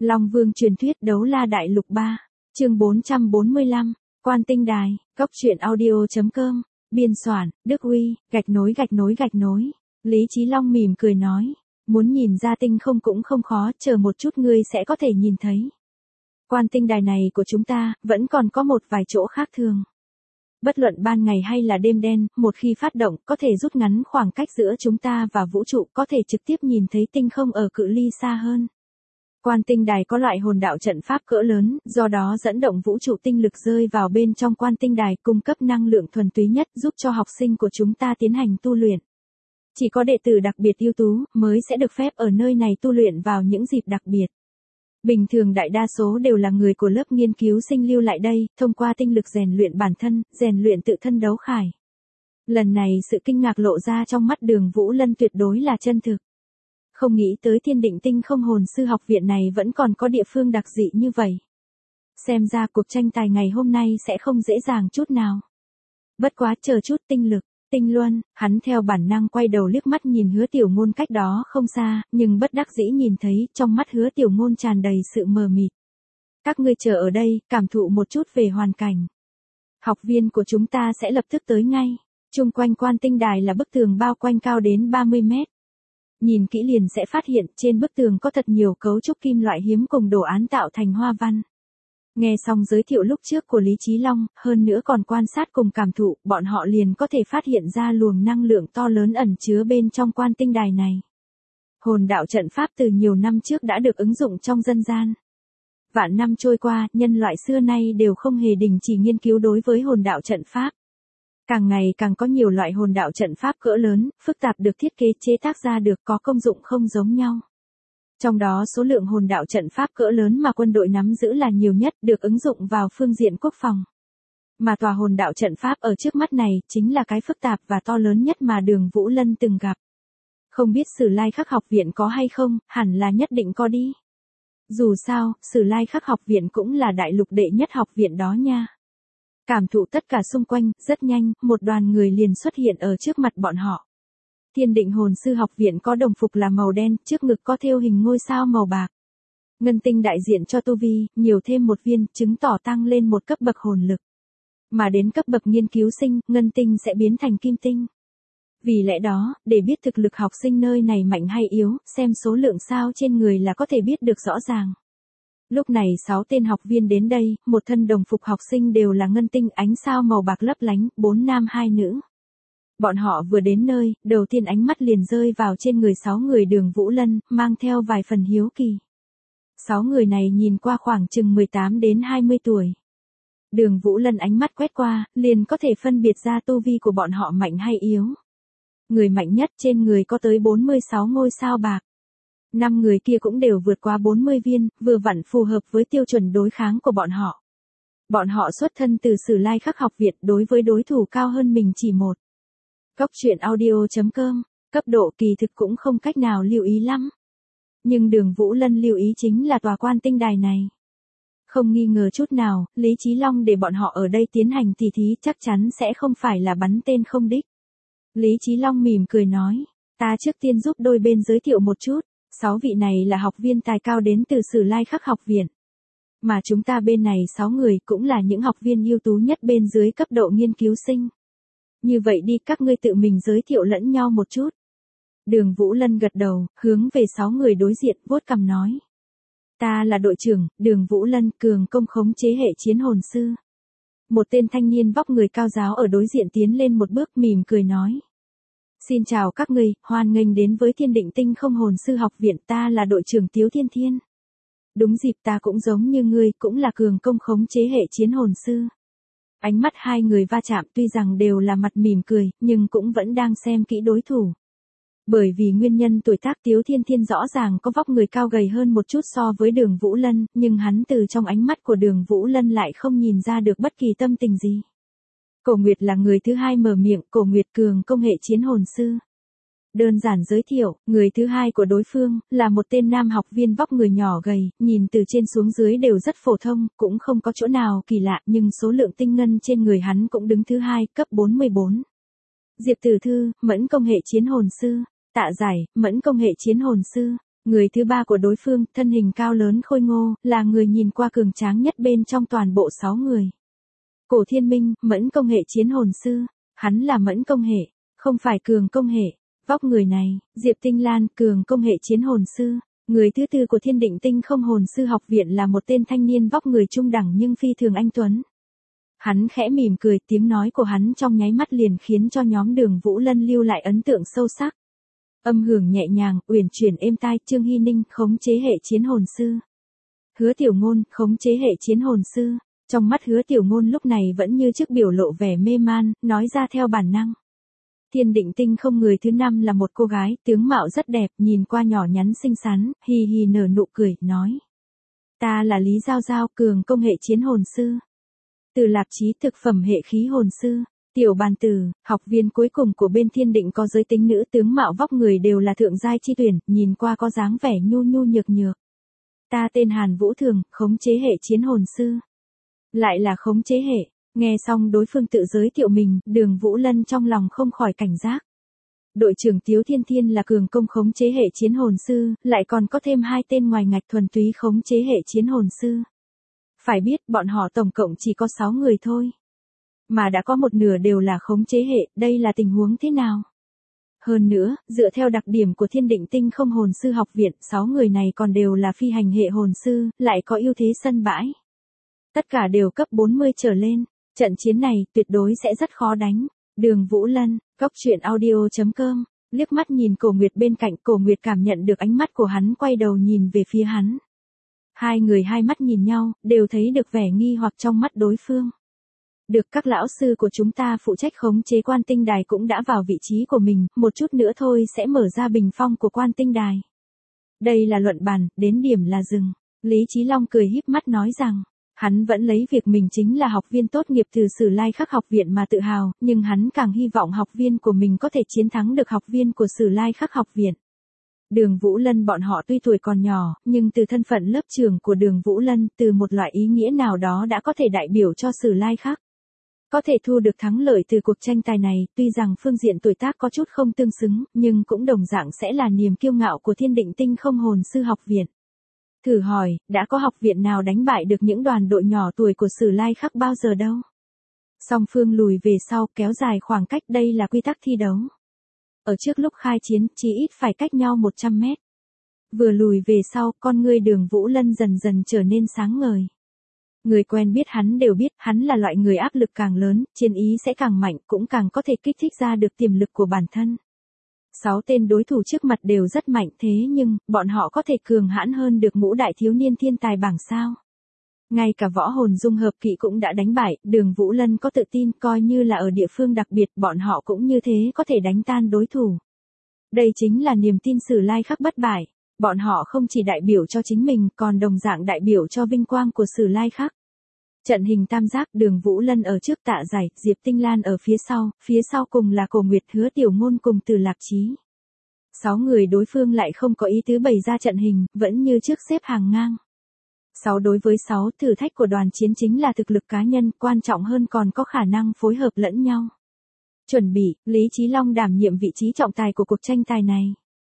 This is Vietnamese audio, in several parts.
Long Vương truyền thuyết đấu la đại lục 3, chương 445, Quan Tinh Đài, Cốc truyện audio.com, biên soạn, Đức Uy, gạch nối. Lý Chí Long mỉm cười nói, muốn nhìn ra tinh không cũng không khó, chờ một chút ngươi sẽ có thể nhìn thấy. Quan Tinh Đài này của chúng ta, vẫn còn có một vài chỗ khác thường. Bất luận ban ngày hay là đêm đen, một khi phát động, có thể rút ngắn khoảng cách giữa chúng ta và vũ trụ, có thể trực tiếp nhìn thấy tinh không ở cự ly xa hơn. Quan Tinh Đài có loại hồn đạo trận pháp cỡ lớn, do đó dẫn động vũ trụ tinh lực rơi vào bên trong Quan Tinh Đài, cung cấp năng lượng thuần túy nhất, giúp cho học sinh của chúng ta tiến hành tu luyện. Chỉ có đệ tử đặc biệt ưu tú mới sẽ được phép ở nơi này tu luyện vào những dịp đặc biệt. Bình thường đại đa số đều là người của lớp nghiên cứu sinh lưu lại đây, thông qua tinh lực rèn luyện bản thân, rèn luyện tự thân đấu khải. Lần này sự kinh ngạc lộ ra trong mắt Đường Vũ Lân tuyệt đối là chân thực. Không nghĩ tới Thiên Định Tinh Không Hồn Sư học viện này vẫn còn có địa phương đặc dị như vậy. Xem ra cuộc tranh tài ngày hôm nay sẽ không dễ dàng chút nào. Bất quá chờ chút tinh lực, tinh luân, hắn theo bản năng quay đầu liếc mắt nhìn Hứa Tiểu Ngôn cách đó không xa, nhưng bất đắc dĩ nhìn thấy trong mắt Hứa Tiểu Ngôn tràn đầy sự mờ mịt. Các ngươi chờ ở đây, cảm thụ một chút về hoàn cảnh. Học viên của chúng ta sẽ lập tức tới ngay. Chung quanh Quan Tinh Đài là bức tường bao quanh cao đến 30 mét. Nhìn kỹ liền sẽ phát hiện trên bức tường có thật nhiều cấu trúc kim loại hiếm cùng đồ án tạo thành hoa văn. Nghe xong giới thiệu lúc trước của Lý Chí Long, hơn nữa còn quan sát cùng cảm thụ, bọn họ liền có thể phát hiện ra luồng năng lượng to lớn ẩn chứa bên trong Quan Tinh Đài này. Hồn đạo trận pháp từ nhiều năm trước đã được ứng dụng trong dân gian. Vạn năm trôi qua, nhân loại xưa nay đều không hề đình chỉ nghiên cứu đối với hồn đạo trận pháp. Càng ngày càng có nhiều loại hồn đạo trận pháp cỡ lớn, phức tạp được thiết kế chế tác ra được có công dụng không giống nhau. Trong đó số lượng hồn đạo trận pháp cỡ lớn mà quân đội nắm giữ là nhiều nhất, được ứng dụng vào phương diện quốc phòng. Mà tòa hồn đạo trận pháp ở trước mắt này chính là cái phức tạp và to lớn nhất mà Đường Vũ Lân từng gặp. Không biết Sử Lai Khắc học viện có hay không, hẳn là nhất định có đi. Dù sao, Sử Lai Khắc học viện cũng là đại lục đệ nhất học viện đó nha. Cảm thụ tất cả xung quanh, rất nhanh, một đoàn người liền xuất hiện ở trước mặt bọn họ. Thiên Định Hồn Sư học viện có đồng phục là màu đen, trước ngực có thêu hình ngôi sao màu bạc. Ngân tinh đại diện cho tu vi, nhiều thêm một viên, chứng tỏ tăng lên một cấp bậc hồn lực. Mà đến cấp bậc nghiên cứu sinh, ngân tinh sẽ biến thành kim tinh. Vì lẽ đó, để biết thực lực học sinh nơi này mạnh hay yếu, xem số lượng sao trên người là có thể biết được rõ ràng. Lúc này 6 tên học viên đến đây, một thân đồng phục học sinh đều là ngân tinh ánh sao màu bạc lấp lánh, 4 nam 2 nữ. Bọn họ vừa đến nơi, đầu tiên ánh mắt liền rơi vào trên người 6 người Đường Vũ Lân, mang theo vài phần hiếu kỳ. 6 người này nhìn qua khoảng chừng 18 đến 20 tuổi. Đường Vũ Lân ánh mắt quét qua, liền có thể phân biệt ra tu vi của bọn họ mạnh hay yếu. Người mạnh nhất trên người có tới 46 ngôi sao bạc. 5 người kia cũng đều vượt qua 40 viên, vừa vặn phù hợp với tiêu chuẩn đối kháng của bọn họ. Bọn họ xuất thân từ Sử Lai Khắc học viện, đối với đối thủ cao hơn mình chỉ một. Cốc truyện audio.com, cấp độ kỳ thực cũng không cách nào lưu ý lắm. Nhưng Đường Vũ Lân lưu ý chính là tòa Quan Tinh Đài này. Không nghi ngờ chút nào, Lý Chí Long để bọn họ ở đây tiến hành tỉ thí chắc chắn sẽ không phải là bắn tên không đích. Lý Chí Long mỉm cười nói, ta trước tiên giúp đôi bên giới thiệu một chút, 6 vị này là học viên tài cao đến từ Sử Lai Khắc học viện. Mà chúng ta bên này 6 người cũng là những học viên ưu tú nhất bên dưới cấp độ nghiên cứu sinh. Như vậy đi, các ngươi tự mình giới thiệu lẫn nhau một chút. Đường Vũ Lân gật đầu, hướng về 6 người đối diện, vuốt cằm nói. Ta là đội trưởng, Đường Vũ Lân, cường công khống chế hệ chiến hồn sư. Một tên thanh niên vóc người cao giáo ở đối diện tiến lên một bước mỉm cười nói. Xin chào các ngươi, hoan nghênh đến với Thiên Định Tinh Không Hồn Sư học viện, ta là đội trưởng Tiếu Thiên Thiên. Đúng dịp ta cũng giống như ngươi, cũng là cường công khống chế hệ chiến hồn sư. Ánh mắt hai người va chạm, tuy rằng đều là mặt mỉm cười, nhưng cũng vẫn đang xem kỹ đối thủ. Bởi vì nguyên nhân tuổi tác, Tiếu Thiên Thiên rõ ràng có vóc người cao gầy hơn một chút so với Đường Vũ Lân, nhưng hắn từ trong ánh mắt của Đường Vũ Lân lại không nhìn ra được bất kỳ tâm tình gì. Cổ Nguyệt là người thứ hai mở miệng, Cổ Nguyệt cường công hệ chiến hồn sư. Đơn giản giới thiệu, người thứ hai của đối phương, là một tên nam học viên vóc người nhỏ gầy, nhìn từ trên xuống dưới đều rất phổ thông, cũng không có chỗ nào kỳ lạ, nhưng số lượng tinh ngân trên người hắn cũng đứng thứ hai, cấp 44. Diệp Tử Thư, mẫn công hệ chiến hồn sư. Tạ Giải, mẫn công hệ chiến hồn sư. Người thứ ba của đối phương, thân hình cao lớn khôi ngô, là người nhìn qua cường tráng nhất bên trong toàn bộ 6 người. Cổ Thiên Minh, Mẫn công hệ chiến hồn sư. Hắn là Mẫn công hệ, không phải Cường công hệ. Vóc người này, Diệp Tinh Lan, Cường công hệ chiến hồn sư. Người thứ tư của Thiên Định Tinh không hồn sư học viện là một tên thanh niên vóc người trung đẳng nhưng phi thường anh tuấn. Hắn khẽ mỉm cười, tiếng nói của hắn trong nháy mắt liền khiến cho nhóm Đường Vũ Lân lưu lại ấn tượng sâu sắc. Âm hưởng nhẹ nhàng, uyển chuyển êm tai, Trương Hy Ninh, khống chế hệ chiến hồn sư. Hứa Tiểu Ngôn, khống chế hệ chiến hồn sư. Trong mắt Hứa Tiểu Ngôn lúc này vẫn như trước biểu lộ vẻ mê man, nói ra theo bản năng. Thiên Định Tinh không người thứ 5 là một cô gái, tướng mạo rất đẹp, nhìn qua nhỏ nhắn xinh xắn, hì hì nở nụ cười, nói. Ta là Lý Giao Giao, Cường công hệ chiến hồn sư. Từ Lạp Chí thực phẩm hệ khí hồn sư. Tiểu Bàn Tử, học viên cuối cùng của bên Thiên Định có giới tính nữ, tướng mạo vóc người đều là thượng giai chi tuyển, nhìn qua có dáng vẻ nhu nhu nhược nhược. Ta tên Hàn Vũ Thường, khống chế hệ chiến hồn sư. Lại là khống chế hệ. Nghe xong đối phương tự giới thiệu mình, Đường Vũ Lân trong lòng không khỏi cảnh giác. Đội trưởng Tiếu Thiên Thiên là cường công khống chế hệ chiến hồn sư, lại còn có thêm 2 tên ngoài ngạch thuần túy khống chế hệ chiến hồn sư. Phải biết bọn họ tổng cộng chỉ có 6 người thôi. Mà đã có một nửa đều là khống chế hệ, đây là tình huống thế nào? Hơn nữa, dựa theo đặc điểm của Thiên Định Tinh không hồn sư học viện, 6 người này còn đều là phi hành hệ hồn sư, lại có ưu thế sân bãi. Tất cả đều cấp 40 trở lên. Trận chiến này tuyệt đối sẽ rất khó đánh. Đường Vũ Lân, coctruyện.audio.com, liếc mắt nhìn Cổ Nguyệt bên cạnh, Cổ Nguyệt cảm nhận được ánh mắt của hắn quay đầu nhìn về phía hắn. Hai người hai mắt nhìn nhau, đều thấy được vẻ nghi hoặc trong mắt đối phương. Được, các lão sư của chúng ta phụ trách khống chế Quan Tinh Đài cũng đã vào vị trí của mình, một chút nữa thôi sẽ mở ra bình phong của Quan Tinh Đài. Đây là luận bàn, đến điểm là dừng. Lý Chí Long cười híp mắt nói rằng. Hắn vẫn lấy việc mình chính là học viên tốt nghiệp từ Sử Lai Khắc học viện mà tự hào, nhưng hắn càng hy vọng học viên của mình có thể chiến thắng được học viên của Sử Lai Khắc học viện. Đường Vũ Lân bọn họ tuy tuổi còn nhỏ, nhưng từ thân phận lớp trưởng của Đường Vũ Lân, từ một loại ý nghĩa nào đó đã có thể đại biểu cho Sử Lai Khắc. Có thể thu được thắng lợi từ cuộc tranh tài này, tuy rằng phương diện tuổi tác có chút không tương xứng, nhưng cũng đồng dạng sẽ là niềm kiêu ngạo của Thiên Định Tinh không hồn sư học viện. Thử hỏi, đã có học viện nào đánh bại được những đoàn đội nhỏ tuổi của Sử Lai Khắc bao giờ đâu? Song phương lùi về sau, kéo dài khoảng cách, đây là quy tắc thi đấu. Ở trước lúc khai chiến, chỉ ít phải cách nhau 100 mét. Vừa lùi về sau, con ngươi Đường Vũ Lân dần dần trở nên sáng ngời. Người quen biết hắn đều biết, hắn là loại người áp lực càng lớn, chiến ý sẽ càng mạnh, cũng càng có thể kích thích ra được tiềm lực của bản thân. 6 tên đối thủ trước mặt đều rất mạnh, thế nhưng, bọn họ có thể cường hãn hơn được ngũ đại thiếu niên thiên tài bảng sao. Ngay cả võ hồn dung hợp kỵ cũng đã đánh bại, Đường Vũ Lân có tự tin, coi như là ở địa phương đặc biệt, bọn họ cũng như thế có thể đánh tan đối thủ. Đây chính là niềm tin Sử Lai Khắc bất bại, bọn họ không chỉ đại biểu cho chính mình, còn đồng dạng đại biểu cho vinh quang của Sử Lai Khắc. Trận hình tam giác, Đường Vũ Lân ở trước Tạ Giải, Diệp Tinh Lan ở phía sau cùng là Cổ Nguyệt, Hứa Tiểu Ngôn cùng Từ Lạp Chí. 6 người đối phương lại không có ý tứ bày ra trận hình, vẫn như trước xếp hàng ngang. 6 đối với 6, thử thách của đoàn chiến chính là thực lực cá nhân, quan trọng hơn còn có khả năng phối hợp lẫn nhau. Chuẩn bị, Lý Chí Long đảm nhiệm vị trí trọng tài của cuộc tranh tài này.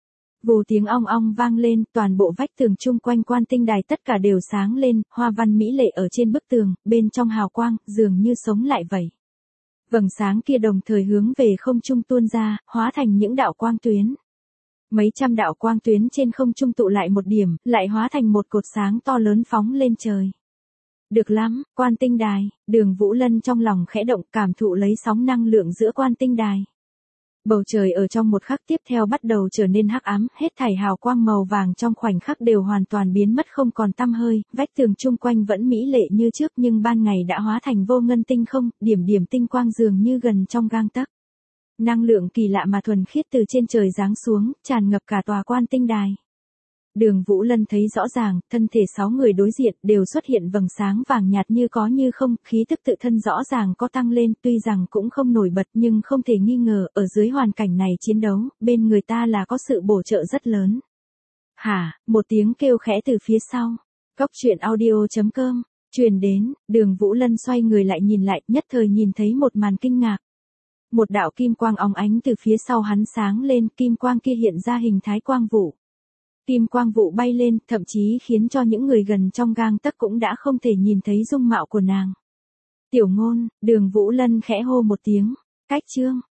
Vù tiếng ong ong vang lên, toàn bộ vách tường chung quanh Quan Tinh Đài tất cả đều sáng lên, hoa văn mỹ lệ ở trên bức tường, bên trong hào quang, dường như sống lại vậy. Vầng sáng kia đồng thời hướng về không trung tuôn ra, hóa thành những đạo quang tuyến. Mấy trăm đạo quang tuyến trên không trung tụ lại một điểm, lại hóa thành một cột sáng to lớn phóng lên trời. Được lắm, Quan Tinh Đài, Đường Vũ Lân trong lòng khẽ động, cảm thụ lấy sóng năng lượng giữa Quan Tinh Đài. Bầu trời ở trong một khắc tiếp theo bắt đầu trở nên hắc ám, hết thảy hào quang màu vàng trong khoảnh khắc đều hoàn toàn biến mất không còn tăm hơi, vách tường chung quanh vẫn mỹ lệ như trước nhưng ban ngày đã hóa thành vô ngân tinh không, điểm điểm tinh quang dường như gần trong gang tấc. Năng lượng kỳ lạ mà thuần khiết từ trên trời giáng xuống, tràn ngập cả tòa Quan Tinh Đài. Đường Vũ Lân thấy rõ ràng, thân thể 6 người đối diện đều xuất hiện vầng sáng vàng nhạt như có như không, khí tức tự thân rõ ràng có tăng lên, tuy rằng cũng không nổi bật nhưng không thể nghi ngờ, ở dưới hoàn cảnh này chiến đấu, bên người ta là có sự bổ trợ rất lớn. Hả, một tiếng kêu khẽ từ phía sau. Coctruyện.audio.com, truyền đến, Đường Vũ Lân xoay người lại nhìn lại, nhất thời nhìn thấy một màn kinh ngạc. Một đạo kim quang óng ánh từ phía sau hắn sáng lên, kim quang kia hiện ra hình thái quang vụ. Kim quang vụ bay lên, thậm chí khiến cho những người gần trong gang tấc cũng đã không thể nhìn thấy dung mạo của nàng. Tiểu Ngôn, Đường Vũ Lân khẽ hô một tiếng, cách Trương.